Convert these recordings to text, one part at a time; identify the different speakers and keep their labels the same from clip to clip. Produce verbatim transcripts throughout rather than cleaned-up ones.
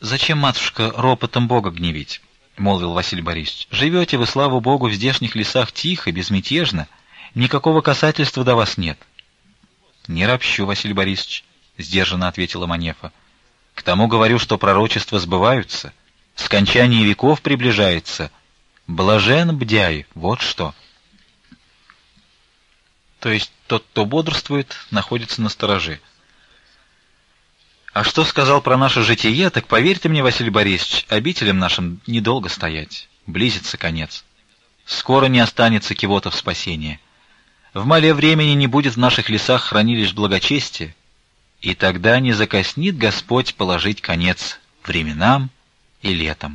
Speaker 1: «Зачем, матушка, ропотом Бога гневить?» — молвил Василий Борисович. «Живете вы, слава Богу, в здешних лесах тихо, безмятежно, никакого касательства до вас нет». «Не ропщу, Василий Борисович», — сдержанно ответила Манефа. «К тому говорю, что пророчества сбываются, скончание веков приближается. Блажен бдяй, вот что». То есть тот, кто бодрствует, находится на стороже. А что сказал про наше житие, так поверьте мне, Василий Борисович, обителям нашим недолго стоять, близится конец. Скоро не останется кого-то в спасении. В мале времени не будет в наших лесах хранилищ благочестия, и тогда не закоснит Господь положить конец временам и летам.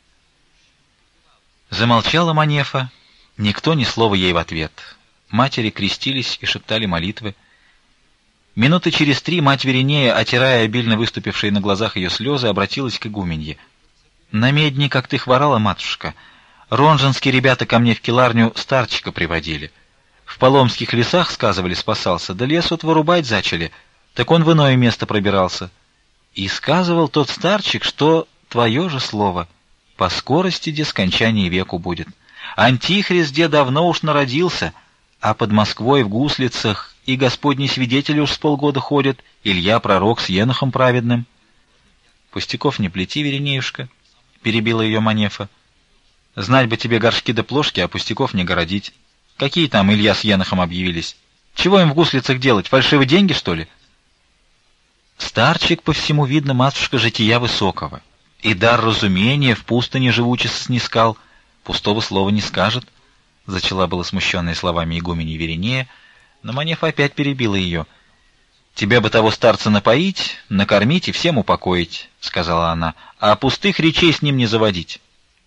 Speaker 1: Замолчала Манефа, никто ни слова ей в ответ. Матери крестились и шептали молитвы. Минуты через три мать Веринея, отирая обильно выступившие на глазах ее слезы, обратилась к игуменье. «На медни, как ты хворала, матушка, ронженские ребята ко мне в келарню старчика приводили. В Поломских лесах, сказывали, спасался, да лес вот вырубать зачали, так он в иное место пробирался. И сказывал тот старчик, что твое же слово, по скорости де скончание веку будет. Антихрист де давно уж народился, а под Москвой в гуслицах и Господни свидетели уж с полгода ходят, Илья пророк с Енохом праведным». «Пустяков не плети, Веринеюшка», — перебила ее Манефа. «Знать бы тебе горшки да плошки, а пустяков не городить. Какие там Илья с Енохом объявились? Чего им в гуслицах делать, фальшивые деньги, что ли?» «Старчик, по всему видно, матушка, жития высокого, и дар разумения в пустыне живучесть снискал, пустого слова не скажет», — зачала была смущенная словами игумени Веринея, но Манефа опять перебила ее. «Тебя бы того старца напоить, накормить и всем упокоить», — сказала она, — «а пустых речей с ним не заводить».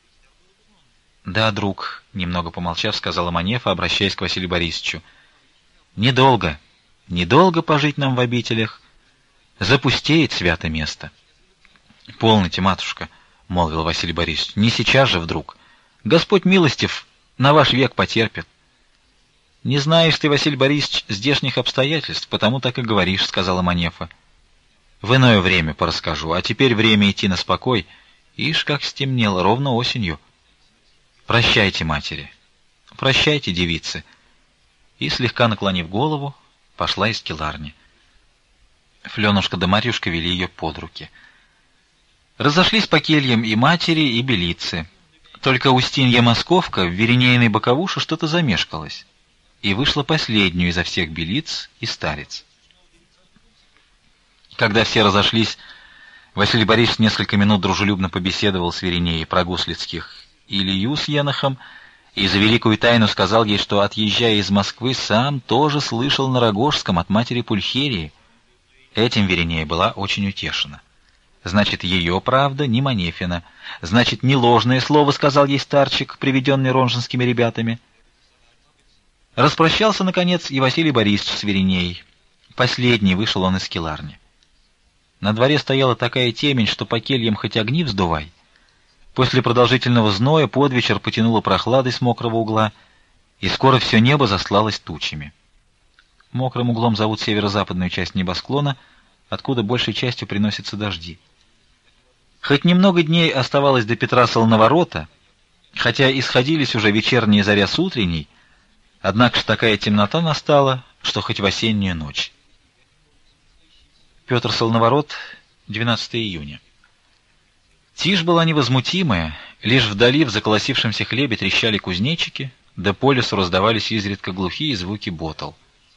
Speaker 1: «Да, друг», — немного помолчав, сказала Манефа, обращаясь к Василию Борисовичу, — «недолго, недолго пожить нам в обителях. Запустеет свято место». «Полноте, матушка», — молвил Василий Борисович, — «не сейчас же вдруг. Господь милостив, на ваш век потерпит». «Не знаешь ты, Василий Борисович, здешних обстоятельств, потому так и говоришь», — сказала Манефа. «В иное время порасскажу, а теперь время идти на спокой. Ишь, как стемнело, ровно осенью. Прощайте, матери, прощайте, девицы». И, слегка наклонив голову, пошла из келарни. Фленушка да Марьюшка вели ее под руки. Разошлись по кельям и матери, и белицы. Только Устинья Московка в Веринеиной боковуше что-то замешкалась, и вышла последнюю изо всех белиц и старец. Когда все разошлись, Василий Борисович несколько минут дружелюбно побеседовал с Веринеей про гуслицких Илью с Енохом, и за великую тайну сказал ей, что, отъезжая из Москвы, сам тоже слышал на Рогожском от матери Пульхерии. Этим Веринея была очень утешена. Значит, ее правда не Манефина, значит, не ложное слово сказал ей старчик, приведенный ронженскими ребятами. Распрощался, наконец, и Василий Борисович с Веринеей. Последний вышел он из келарни. На дворе стояла такая темень, что по кельям хоть огни вздувай. После продолжительного зноя под вечер потянуло прохладой с мокрого угла, и скоро все небо заслалось тучами. Мокрым углом зовут северо-западную часть небосклона, откуда большей частью приносятся дожди. Хоть немного дней оставалось до Петра Солноворота, хотя исходились уже вечерняя заря с утренней, однако ж такая темнота настала, что хоть в осеннюю ночь. Петр Солноворот, двенадцатого июня. Тишь была невозмутимая, лишь вдали в заколосившемся хлебе трещали кузнечики, да по лесу раздавались изредка глухие звуки ботал.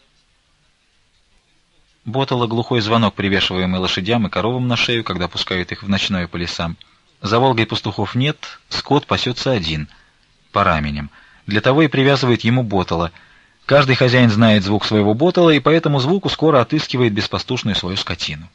Speaker 1: Ботала — глухой звонок, привешиваемый лошадям и коровам на шею, когда пускают их в ночное по лесам. За Волгой пастухов нет, скот пасется один, по раменям. Для того и привязывает ему ботала. Каждый хозяин знает звук своего ботала, и по этому звуку скоро отыскивает беспастушную свою скотину.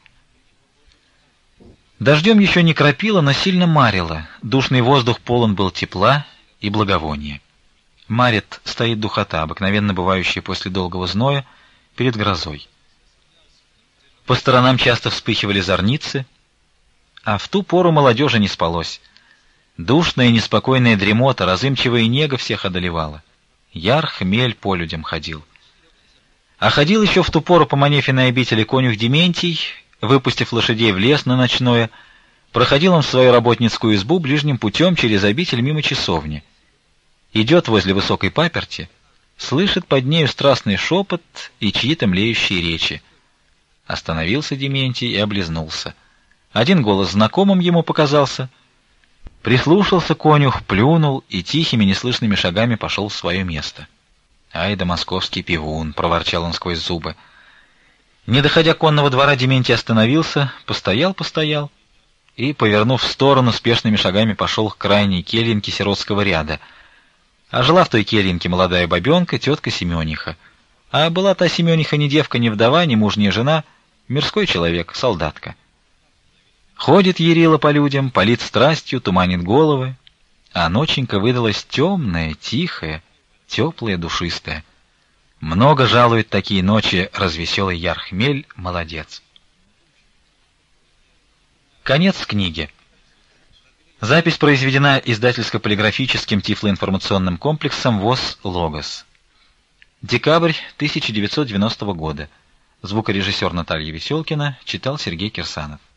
Speaker 1: Дождем еще не кропило, но сильно марило. Душный воздух полон был тепла и благовония. Марит стоит духота, обыкновенно бывающая после долгого зноя, перед грозой. По сторонам часто вспыхивали зорницы, а в ту пору молодежи не спалось. Душная и неспокойная дремота, разымчивая нега всех одолевала. Яр хмель по людям ходил. А ходил еще в ту пору по Манефиной обители конюх Дементий, выпустив лошадей в лес на ночное, Проходил он в свою работницкую избу ближним путем через обитель мимо часовни. Идет возле высокой паперти, слышит под нею страстный шепот и чьи-то млеющие речи. Остановился Дементий и облизнулся. Один голос знакомым ему показался. Прислушался конюх, плюнул и тихими неслышными шагами пошел в свое место. «Ай да московский пивун!» — проворчал он сквозь зубы. Не доходя конного двора, Дементий остановился, постоял-постоял и, повернув в сторону, спешными шагами пошел к крайней кельинке сиротского ряда. А жила в той кельинке молодая бабенка, тетка Семениха. А была та Семениха ни девка, ни вдова, ни мужняя жена, мирской человек, солдатка. Ходит Ярила по людям, палит страстью, туманит головы, а ноченька выдалась темная, тихая, теплая, душистая. Много жалует такие ночи развеселый Ярхмель, молодец. Конец книги. Запись произведена издательско-полиграфическим тифлоинформационным комплексом ВОС «Логос». Декабрь тысяча девятьсот девяностого года. Звукорежиссер Наталья Веселкина читал Сергей Кирсанов.